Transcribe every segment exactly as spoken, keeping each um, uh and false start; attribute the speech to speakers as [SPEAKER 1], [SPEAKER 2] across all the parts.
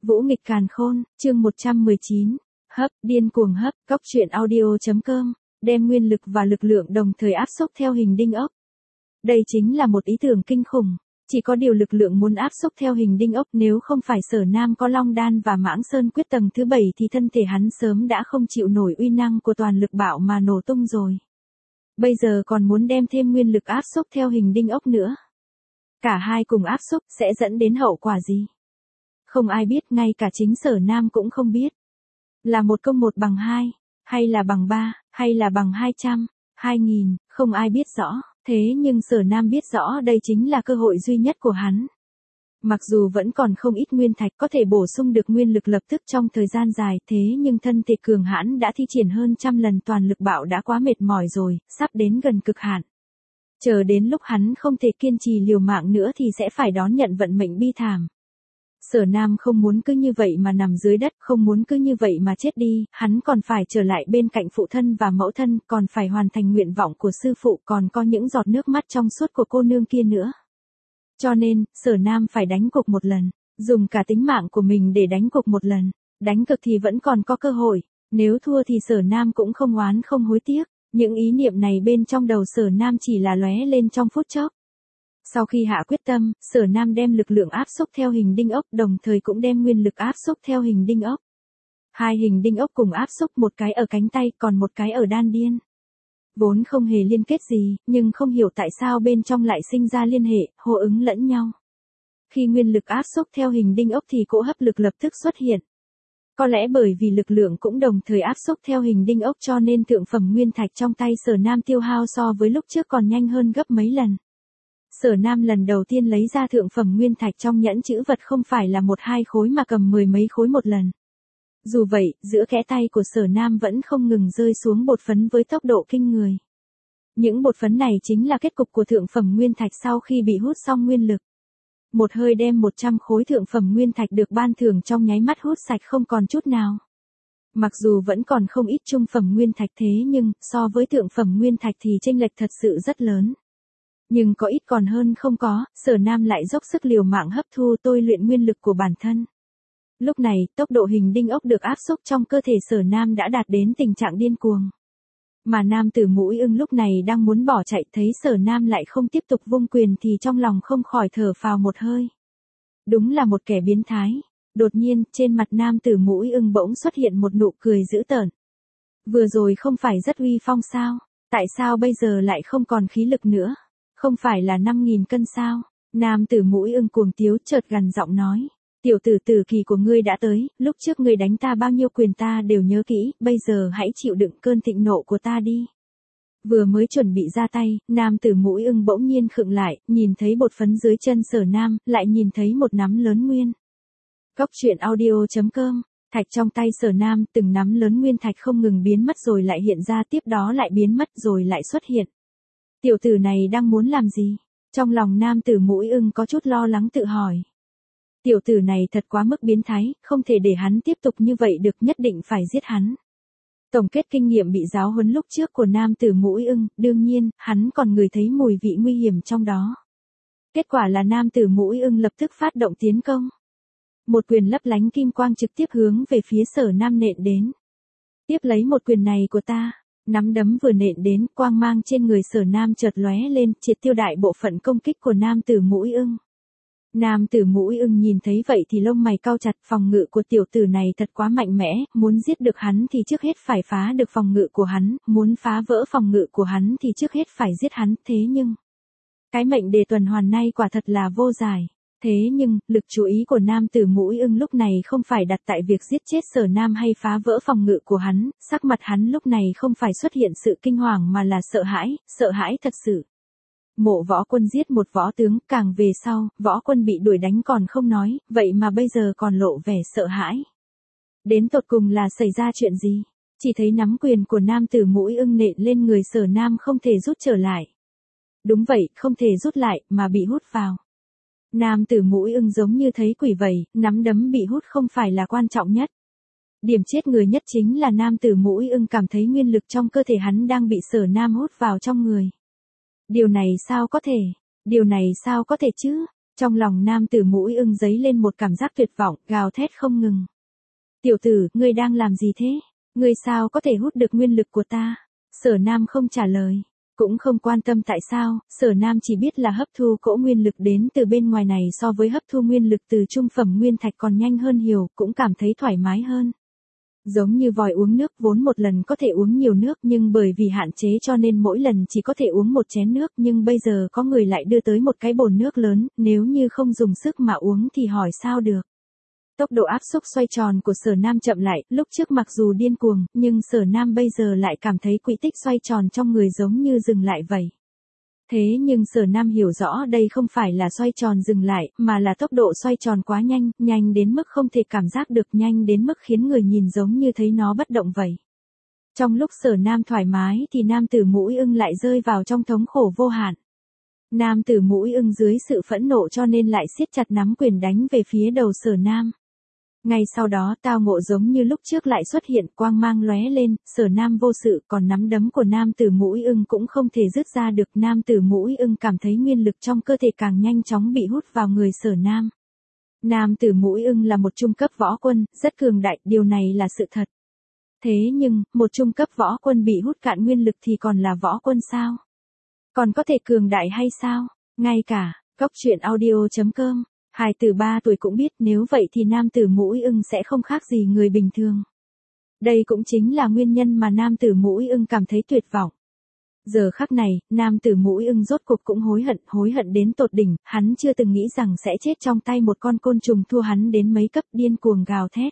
[SPEAKER 1] Vũ nghịch càn khôn, chương một trăm mười chín. Hấp, điên cuồng hấp, cóc truyện audio.com, đem nguyên lực và lực lượng đồng thời áp xúc theo hình đinh ốc. Đây chính là một ý tưởng kinh khủng. Chỉ có điều lực lượng muốn áp xúc theo hình đinh ốc, nếu không phải Sở Nam có Long Đan và Mãng Sơn quyết tầng thứ bảy thì thân thể hắn sớm đã không chịu nổi uy năng của toàn lực bạo mà nổ tung rồi. Bây giờ còn muốn đem thêm nguyên lực áp xúc theo hình đinh ốc nữa. Cả hai cùng áp xúc sẽ dẫn đến hậu quả gì? Không ai biết, ngay cả chính Sở Nam cũng không biết. Là một công một bằng hai, hay là bằng ba, hay là bằng hai trăm, hai nghìn, không ai biết rõ. Thế nhưng Sở Nam biết rõ đây chính là cơ hội duy nhất của hắn. Mặc dù vẫn còn không ít nguyên thạch có thể bổ sung được nguyên lực lập tức trong thời gian dài, thế nhưng thân thể cường hãn đã thi triển hơn trăm lần toàn lực bạo đã quá mệt mỏi rồi, sắp đến gần cực hạn. Chờ đến lúc hắn không thể kiên trì liều mạng nữa thì sẽ phải đón nhận vận mệnh bi thảm. Sở Nam không muốn cứ như vậy mà nằm dưới đất, không muốn cứ như vậy mà chết đi, hắn còn phải trở lại bên cạnh phụ thân và mẫu thân, còn phải hoàn thành nguyện vọng của sư phụ, còn có những giọt nước mắt trong suốt của cô nương kia nữa. Cho nên, Sở Nam phải đánh cược một lần, dùng cả tính mạng của mình để đánh cược một lần, đánh cược thì vẫn còn có cơ hội, nếu thua thì Sở Nam cũng không oán không hối tiếc, những ý niệm này bên trong đầu Sở Nam chỉ là lóe lên trong phút chốc. Sau khi hạ quyết tâm, Sở Nam đem lực lượng áp xúc theo hình đinh ốc, đồng thời cũng đem nguyên lực áp xúc theo hình đinh ốc. Hai hình đinh ốc cùng áp xúc, một cái ở cánh tay, còn một cái ở đan điên. Vốn không hề liên kết gì, nhưng không hiểu tại sao bên trong lại sinh ra liên hệ, hô ứng lẫn nhau. Khi nguyên lực áp xúc theo hình đinh ốc thì cỗ hấp lực lập tức xuất hiện. Có lẽ bởi vì lực lượng cũng đồng thời áp xúc theo hình đinh ốc cho nên thượng phẩm nguyên thạch trong tay Sở Nam tiêu hao so với lúc trước còn nhanh hơn gấp mấy lần. Sở Nam lần đầu tiên lấy ra thượng phẩm nguyên thạch trong nhẫn chữ vật không phải là một hai khối mà cầm mười mấy khối một lần. Dù vậy, giữa kẽ tay của Sở Nam vẫn không ngừng rơi xuống bột phấn với tốc độ kinh người. Những bột phấn này chính là kết cục của thượng phẩm nguyên thạch sau khi bị hút xong nguyên lực. Một hơi đem một trăm khối thượng phẩm nguyên thạch được ban thưởng trong nháy mắt hút sạch không còn chút nào. Mặc dù vẫn còn không ít trung phẩm nguyên thạch thế nhưng, so với thượng phẩm nguyên thạch thì chênh lệch thật sự rất lớn. Nhưng có ít còn hơn không có, Sở Nam lại dốc sức liều mạng hấp thu tôi luyện nguyên lực của bản thân. Lúc này, tốc độ hình đinh ốc được áp xúc trong cơ thể Sở Nam đã đạt đến tình trạng điên cuồng. Mà nam tử mũi ưng lúc này đang muốn bỏ chạy, thấy Sở Nam lại không tiếp tục vung quyền thì trong lòng không khỏi thở phào một hơi. Đúng là một kẻ biến thái. Đột nhiên, trên mặt nam tử mũi ưng bỗng xuất hiện một nụ cười dữ tợn. Vừa rồi không phải rất uy phong sao? Tại sao bây giờ lại không còn khí lực nữa? Không phải là năm nghìn cân sao? Nam tử mũi ưng cuồng tiếu chợt gằn giọng nói. Tiểu tử tử kỳ của ngươi đã tới, lúc trước ngươi đánh ta bao nhiêu quyền ta đều nhớ kỹ, bây giờ hãy chịu đựng cơn thịnh nộ của ta đi. Vừa mới chuẩn bị ra tay, nam tử mũi ưng bỗng nhiên khựng lại, nhìn thấy bột phấn dưới chân Sở Nam, lại nhìn thấy một nắm lớn nguyên. Cóc truyện audio.com, thạch trong tay Sở Nam, từng nắm lớn nguyên thạch không ngừng biến mất rồi lại hiện ra, tiếp đó lại biến mất rồi lại xuất hiện. Tiểu tử này đang muốn làm gì? Trong lòng nam tử mũi ưng có chút lo lắng tự hỏi. Tiểu tử này thật quá mức biến thái, không thể để hắn tiếp tục như vậy được, nhất định phải giết hắn. Tổng kết kinh nghiệm bị giáo huấn lúc trước của nam tử mũi ưng, đương nhiên, hắn còn ngửi thấy mùi vị nguy hiểm trong đó. Kết quả là nam tử mũi ưng lập tức phát động tiến công. Một quyền lấp lánh kim quang trực tiếp hướng về phía Sở Nam nện đến. Tiếp lấy một quyền này của ta. Nắm đấm vừa nện đến, quang mang trên người Sở Nam chợt lóe lên, triệt tiêu đại bộ phận công kích của nam tử mũi ưng. Nam tử mũi ưng nhìn thấy vậy thì lông mày cau chặt, phòng ngự của tiểu tử này thật quá mạnh mẽ, muốn giết được hắn thì trước hết phải phá được phòng ngự của hắn, muốn phá vỡ phòng ngự của hắn thì trước hết phải giết hắn, thế nhưng cái mệnh đề tuần hoàn này quả thật là vô giải. Thế nhưng, lực chú ý của nam tử mũi ưng lúc này không phải đặt tại việc giết chết Sở Nam hay phá vỡ phòng ngự của hắn, sắc mặt hắn lúc này không phải xuất hiện sự kinh hoàng mà là sợ hãi, sợ hãi thật sự. Mộ Võ Quân giết một võ tướng, càng về sau, Võ Quân bị đuổi đánh còn không nói, vậy mà bây giờ còn lộ vẻ sợ hãi. Đến tột cùng là xảy ra chuyện gì? Chỉ thấy nắm quyền của nam tử mũi ưng nện lên người Sở Nam không thể rút trở lại. Đúng vậy, không thể rút lại, mà bị hút vào. Nam tử mũi ưng giống như thấy quỷ vậy, nắm đấm bị hút không phải là quan trọng nhất. Điểm chết người nhất chính là nam tử mũi ưng cảm thấy nguyên lực trong cơ thể hắn đang bị Sở Nam hút vào trong người. Điều này sao có thể? Điều này sao có thể chứ? Trong lòng nam tử mũi ưng dấy lên một cảm giác tuyệt vọng, gào thét không ngừng. Tiểu tử, ngươi đang làm gì thế? Ngươi sao có thể hút được nguyên lực của ta? Sở Nam không trả lời. Cũng không quan tâm tại sao, Sở Nam chỉ biết là hấp thu cỗ nguyên lực đến từ bên ngoài này so với hấp thu nguyên lực từ trung phẩm nguyên thạch còn nhanh hơn nhiều, cũng cảm thấy thoải mái hơn. Giống như vòi uống nước vốn một lần có thể uống nhiều nước nhưng bởi vì hạn chế cho nên mỗi lần chỉ có thể uống một chén nước, nhưng bây giờ có người lại đưa tới một cái bồn nước lớn, nếu như không dùng sức mà uống thì hỏi sao được. Tốc độ áp xúc xoay tròn của Sở Nam chậm lại, lúc trước mặc dù điên cuồng, nhưng Sở Nam bây giờ lại cảm thấy quỹ tích xoay tròn trong người giống như dừng lại vậy. Thế nhưng Sở Nam hiểu rõ đây không phải là xoay tròn dừng lại, mà là tốc độ xoay tròn quá nhanh, nhanh đến mức không thể cảm giác được, nhanh đến mức khiến người nhìn giống như thấy nó bất động vậy. Trong lúc Sở Nam thoải mái thì nam tử mũi ưng lại rơi vào trong thống khổ vô hạn. Nam tử mũi ưng dưới sự phẫn nộ cho nên lại siết chặt nắm quyền đánh về phía đầu Sở Nam. Ngay sau đó tao ngộ giống như lúc trước lại xuất hiện, quang mang lóe lên, Sở Nam vô sự, còn nắm đấm của nam tử mũi ưng cũng không thể dứt ra được. Nam tử mũi ưng cảm thấy nguyên lực trong cơ thể càng nhanh chóng bị hút vào người Sở Nam. Nam tử mũi ưng là một trung cấp võ quân, rất cường đại, điều này là sự thật. Thế nhưng, một trung cấp võ quân bị hút cạn nguyên lực thì còn là võ quân sao? Còn có thể cường đại hay sao? Ngay cả, Cốc Truyện Audio chấm com, hài tử ba tuổi cũng biết, nếu vậy thì nam tử mũi ưng sẽ không khác gì người bình thường. Đây cũng chính là nguyên nhân mà nam tử mũi ưng cảm thấy tuyệt vọng. Giờ khắc này, nam tử mũi ưng rốt cuộc cũng hối hận, hối hận đến tột đỉnh, hắn chưa từng nghĩ rằng sẽ chết trong tay một con côn trùng thua hắn đến mấy cấp, điên cuồng gào thét.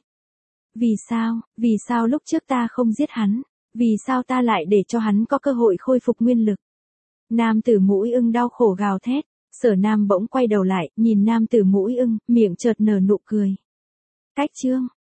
[SPEAKER 1] Vì sao, vì sao lúc trước ta không giết hắn? Vì sao ta lại để cho hắn có cơ hội khôi phục nguyên lực? Nam tử mũi ưng đau khổ gào thét. Sở Nam bỗng quay đầu lại, nhìn nam tử mũi ưng, miệng chợt nở nụ cười. Cách chương